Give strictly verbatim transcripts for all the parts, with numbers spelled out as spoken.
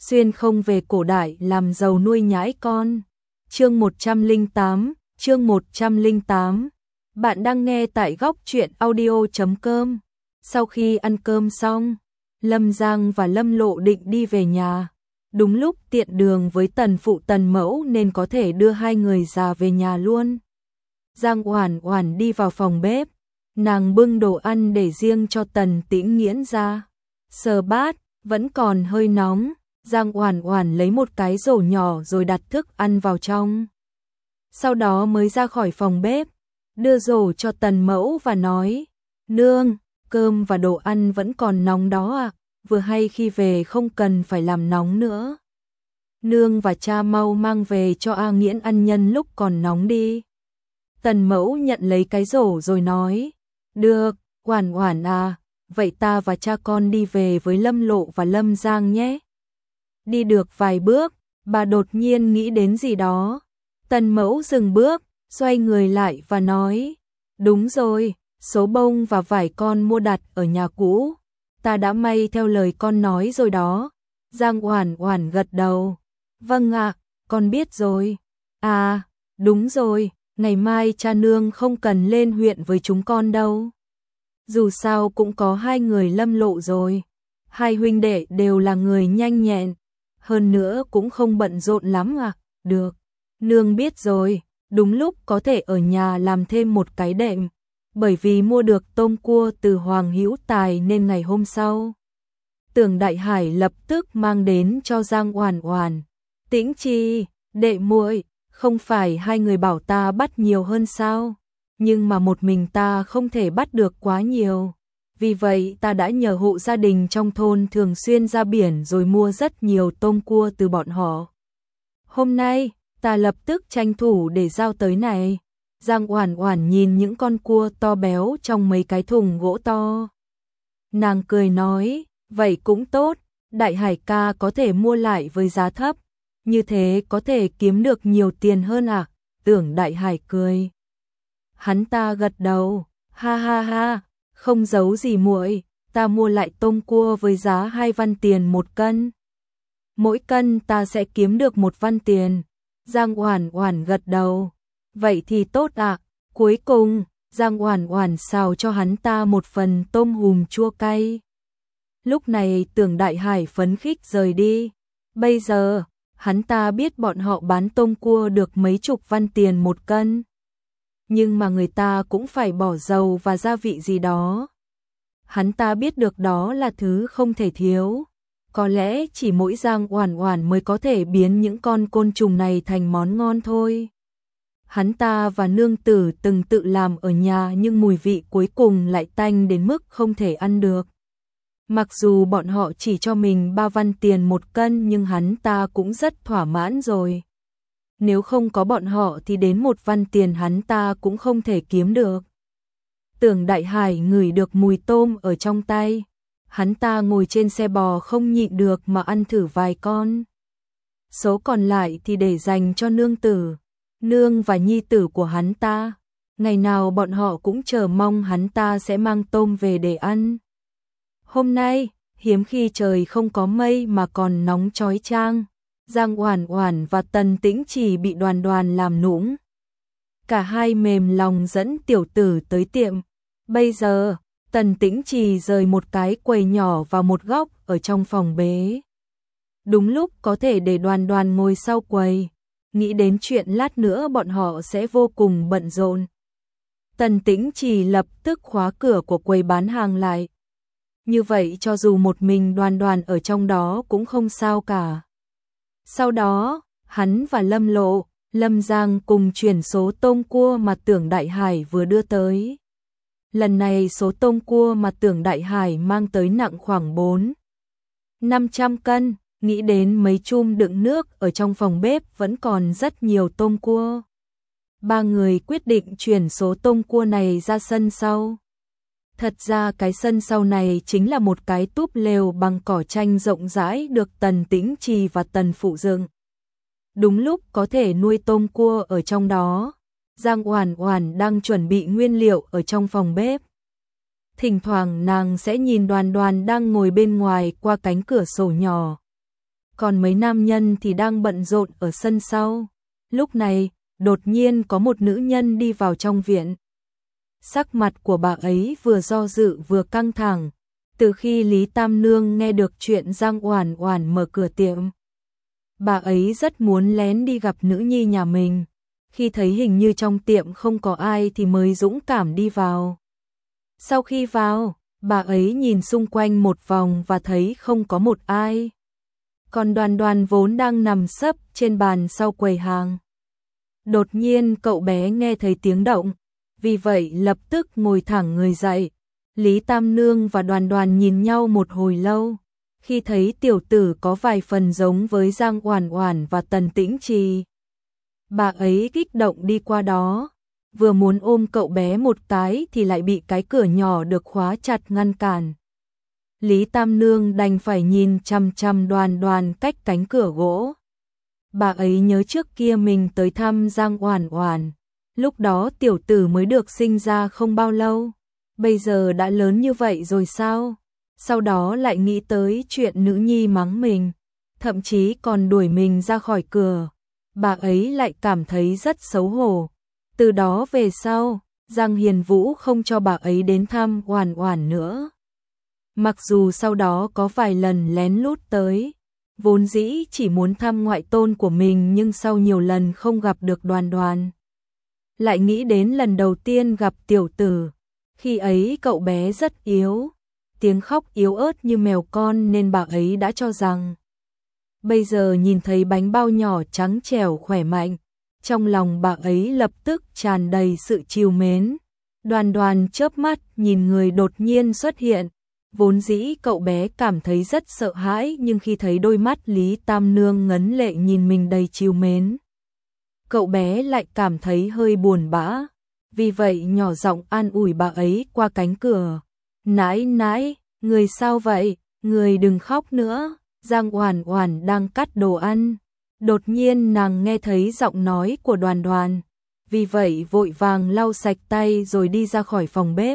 xuyên không về cổ đại làm giàu nuôi nhãi con. Chương một trăm lẻ tám, chương một trăm lẻ tám. Bạn đang nghe tại góc truyện audio chấm com. Sau khi ăn cơm xong, Lâm Giang và Lâm Lộ định đi về nhà. Đúng lúc tiện đường với Tần phụ Tần mẫu nên có thể đưa hai người già về nhà luôn. Giang Oản Oản đi vào phòng bếp, nàng bưng đồ ăn để riêng cho Tần Tĩnh Nghiễn ra. Sờ bát, vẫn còn hơi nóng, Giang Oản Oản lấy một cái rổ nhỏ rồi đặt thức ăn vào trong. Sau đó mới ra khỏi phòng bếp, đưa rổ cho Tần mẫu và nói: "Nương, cơm và đồ ăn vẫn còn nóng đó à, vừa hay khi về không cần phải làm nóng nữa. Nương và cha mau mang về cho A Nghiễn ăn nhân lúc còn nóng đi." Tần mẫu nhận lấy cái rổ rồi nói: "Được, Oản Oản à, vậy ta và cha con đi về với Lâm Lộ và Lâm Giang nhé." Đi được vài bước, bà đột nhiên nghĩ đến gì đó. Tần mẫu dừng bước, xoay người lại và nói: "Đúng rồi, số bông và vải con mua đặt ở nhà cũ, ta đã may theo lời con nói rồi đó." Giang Oản Oản gật đầu: "Vâng ạ, con biết rồi." "À, đúng rồi, ngày mai cha nương không cần lên huyện với chúng con đâu. Dù sao cũng có hai người Lâm Lộ rồi, hai huynh đệ đều là người nhanh nhẹn, hơn nữa cũng không bận rộn lắm à." "Được, nương biết rồi." Đúng lúc có thể ở nhà làm thêm một cái đệm, bởi vì mua được tôm cua từ Hoàng Hữu Tài nên ngày hôm sau, Tưởng Đại Hải lập tức mang đến cho Giang Oản Oản. "Tĩnh Chi, đệ muội, không phải hai người bảo ta bắt nhiều hơn sao? Nhưng mà một mình ta không thể bắt được quá nhiều. Vì vậy ta đã nhờ hộ gia đình trong thôn thường xuyên ra biển rồi mua rất nhiều tôm cua từ bọn họ. Hôm nay, ta lập tức tranh thủ để giao tới này." Giang Oản Oản nhìn những con cua to béo trong mấy cái thùng gỗ to. Nàng cười nói: "Vậy cũng tốt, Đại Hải ca có thể mua lại với giá thấp, như thế có thể kiếm được nhiều tiền hơn à?" Tưởng Đại Hải cười. Hắn ta gật đầu: "Ha ha ha, không giấu gì muội, ta mua lại tôm cua với giá hai văn tiền một cân. Mỗi cân ta sẽ kiếm được một văn tiền." Giang Oản Oản gật đầu: "Vậy thì tốt ạ." Cuối cùng, Giang Oản Oản xào cho hắn ta một phần tôm hùm chua cay. Lúc này Tưởng Đại Hải phấn khích rời đi. Bây giờ, hắn ta biết bọn họ bán tôm cua được mấy chục văn tiền một cân. Nhưng mà người ta cũng phải bỏ dầu và gia vị gì đó. Hắn ta biết được đó là thứ không thể thiếu. Có lẽ chỉ mỗi Giang Oản Oản mới có thể biến những con côn trùng này thành món ngon thôi. Hắn ta và nương tử từng tự làm ở nhà nhưng mùi vị cuối cùng lại tanh đến mức không thể ăn được. Mặc dù bọn họ chỉ cho mình ba văn tiền một cân nhưng hắn ta cũng rất thỏa mãn rồi. Nếu không có bọn họ thì đến một văn tiền hắn ta cũng không thể kiếm được. Tưởng Đại Hải ngửi được mùi tôm ở trong tay. Hắn ta ngồi trên xe bò không nhịn được mà ăn thử vài con. Số còn lại thì để dành cho nương tử, nương và nhi tử của hắn ta. Ngày nào bọn họ cũng chờ mong hắn ta sẽ mang tôm về để ăn. Hôm nay, hiếm khi trời không có mây mà còn nóng chói chang. Giang Oản Oản và Tần Tĩnh Chỉ bị Đoàn Đoàn làm nũng. Cả hai mềm lòng dẫn tiểu tử tới tiệm. Bây giờ, Tần Tĩnh Chỉ rời một cái quầy nhỏ vào một góc ở trong phòng bế. Đúng lúc có thể để Đoàn Đoàn ngồi sau quầy. Nghĩ đến chuyện lát nữa bọn họ sẽ vô cùng bận rộn. Tần Tĩnh Chỉ lập tức khóa cửa của quầy bán hàng lại. Như vậy cho dù một mình Đoàn Đoàn ở trong đó cũng không sao cả. Sau đó, hắn và Lâm Lộ, Lâm Giang cùng chuyển số tôm cua mà Tưởng Đại Hải vừa đưa tới. Lần này số tôm cua mà Tưởng Đại Hải mang tới nặng khoảng bốn năm trăm cân, nghĩ đến mấy chum đựng nước ở trong phòng bếp vẫn còn rất nhiều tôm cua. Ba người quyết định chuyển số tôm cua này ra sân sau. Thật ra cái sân sau này chính là một cái túp lều bằng cỏ tranh rộng rãi được Tần Tĩnh Trì và Tần phụ dựng. Đúng lúc có thể nuôi tôm cua ở trong đó. Giang Oản Oản đang chuẩn bị nguyên liệu ở trong phòng bếp. Thỉnh thoảng nàng sẽ nhìn Đoàn Đoàn đang ngồi bên ngoài qua cánh cửa sổ nhỏ. còn mấy nam nhân thì đang bận rộn ở sân sau. Lúc này, đột nhiên có một nữ nhân đi vào trong viện. Sắc mặt của bà ấy vừa do dự vừa căng thẳng. Từ khi Lý Tam Nương nghe được chuyện Giang Oản Oản mở cửa tiệm, bà ấy rất muốn lén đi gặp nữ nhi nhà mình. Khi thấy hình như trong tiệm không có ai thì mới dũng cảm đi vào. Sau khi vào, bà ấy nhìn xung quanh một vòng và thấy không có một ai. Còn Đoàn Đoàn vốn đang nằm sấp trên bàn sau quầy hàng. Đột nhiên cậu bé nghe thấy tiếng động, vì vậy lập tức ngồi thẳng người dậy. Lý Tam Nương và Đoàn Đoàn nhìn nhau một hồi lâu. Khi thấy tiểu tử có vài phần giống với Giang Oản Oản và Tần Tĩnh Trì, bà ấy kích động đi qua đó, vừa muốn ôm cậu bé một cái thì lại bị cái cửa nhỏ được khóa chặt ngăn cản. Lý Tam Nương đành phải nhìn chằm chằm Đoàn Đoàn cách cánh cửa gỗ. Bà ấy nhớ trước kia mình tới thăm Giang Oản Oản, lúc đó tiểu tử mới được sinh ra không bao lâu, bây giờ đã lớn như vậy rồi sao? Sau đó lại nghĩ tới chuyện nữ nhi mắng mình, thậm chí còn đuổi mình ra khỏi cửa. Bà ấy lại cảm thấy rất xấu hổ. Từ đó về sau, Giang Hiền Vũ không cho bà ấy đến thăm Oản Oản nữa. Mặc dù sau đó có vài lần lén lút tới, vốn dĩ chỉ muốn thăm ngoại tôn của mình, nhưng sau nhiều lần không gặp được Đoàn Đoàn, lại nghĩ đến lần đầu tiên gặp tiểu tử. Khi ấy cậu bé rất yếu, tiếng khóc yếu ớt như mèo con, nên bà ấy đã cho rằng bây giờ nhìn thấy bánh bao nhỏ trắng trẻo khỏe mạnh, trong lòng bà ấy lập tức tràn đầy sự trìu mến. Đoàn Đoàn chớp mắt nhìn người đột nhiên xuất hiện. Vốn dĩ cậu bé cảm thấy rất sợ hãi, nhưng khi thấy đôi mắt Lý Tam Nương ngấn lệ nhìn mình đầy trìu mến, cậu bé lại cảm thấy hơi buồn bã. Vì vậy nhỏ giọng an ủi bà ấy qua cánh cửa. Nãi nãi, người sao vậy? Người đừng khóc nữa. Giang Oản Oản đang cắt đồ ăn. Đột nhiên nàng nghe thấy giọng nói của Đoàn Đoàn. Vì vậy vội vàng lau sạch tay rồi đi ra khỏi phòng bếp.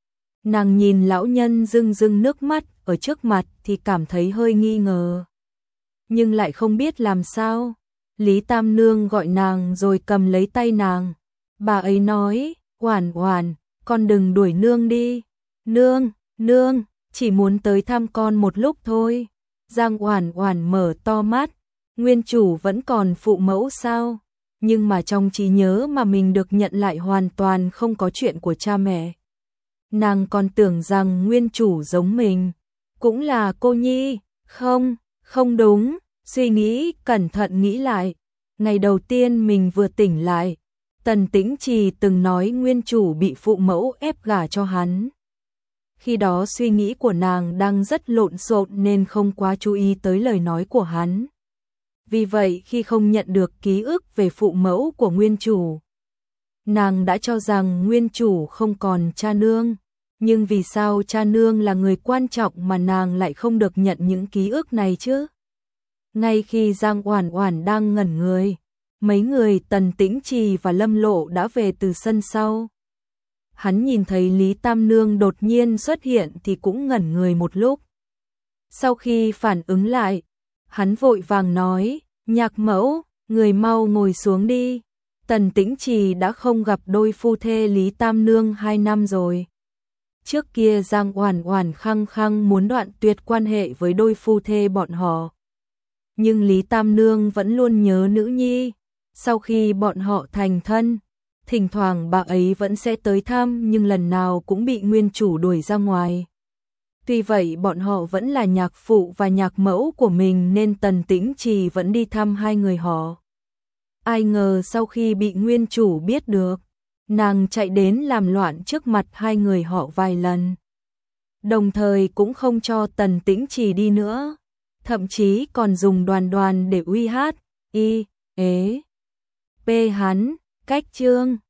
Nàng nhìn lão nhân rưng rưng nước mắt ở trước mặt thì cảm thấy hơi nghi ngờ, nhưng lại không biết làm sao. Lý Tam Nương gọi nàng rồi cầm lấy tay nàng. Bà ấy nói, Oản Oản, con đừng đuổi nương đi. Nương, nương, chỉ muốn tới thăm con một lúc thôi. Giang Oản Oản mở to mắt, nguyên chủ vẫn còn phụ mẫu sao? Nhưng mà trong trí nhớ mà mình được nhận lại hoàn toàn không có chuyện của cha mẹ. Nàng còn tưởng rằng nguyên chủ giống mình, cũng là cô nhi. Không, không đúng. Suy nghĩ cẩn thận nghĩ lại, ngày đầu tiên mình vừa tỉnh lại, Tần Tĩnh Trì từng nói nguyên chủ bị phụ mẫu ép gả cho hắn. Khi đó suy nghĩ của nàng đang rất lộn xộn nên không quá chú ý tới lời nói của hắn. Vì vậy khi không nhận được ký ức về phụ mẫu của nguyên chủ, nàng đã cho rằng nguyên chủ không còn cha nương. Nhưng vì sao cha nương là người quan trọng mà nàng lại không được nhận những ký ức này chứ? Ngay khi Giang Oản Oản đang ngẩn người, mấy người Tần Tĩnh Trì và Lâm Lộ đã về từ sân sau. Hắn nhìn thấy Lý Tam Nương đột nhiên xuất hiện thì cũng ngẩn người một lúc. Sau khi phản ứng lại, hắn vội vàng nói, Nhạc mẫu, người mau ngồi xuống đi. Tần Tĩnh Trì đã không gặp đôi phu thê Lý Tam Nương hai năm rồi. Trước kia Giang Oản Oản khăng khăng muốn đoạn tuyệt quan hệ với đôi phu thê bọn họ. Nhưng Lý Tam Nương vẫn luôn nhớ nữ nhi. Sau khi bọn họ thành thân, thỉnh thoảng bà ấy vẫn sẽ tới thăm, nhưng lần nào cũng bị nguyên chủ đuổi ra ngoài. Tuy vậy bọn họ vẫn là nhạc phụ và nhạc mẫu của mình nên Tần Tĩnh Trì vẫn đi thăm hai người họ. Ai ngờ sau khi bị nguyên chủ biết được, nàng chạy đến làm loạn trước mặt hai người họ vài lần. Đồng thời cũng không cho Tần Tĩnh Trì đi nữa. Thậm chí còn dùng Đoàn Đoàn để uy hát, y, ế, p hắn, cách chương.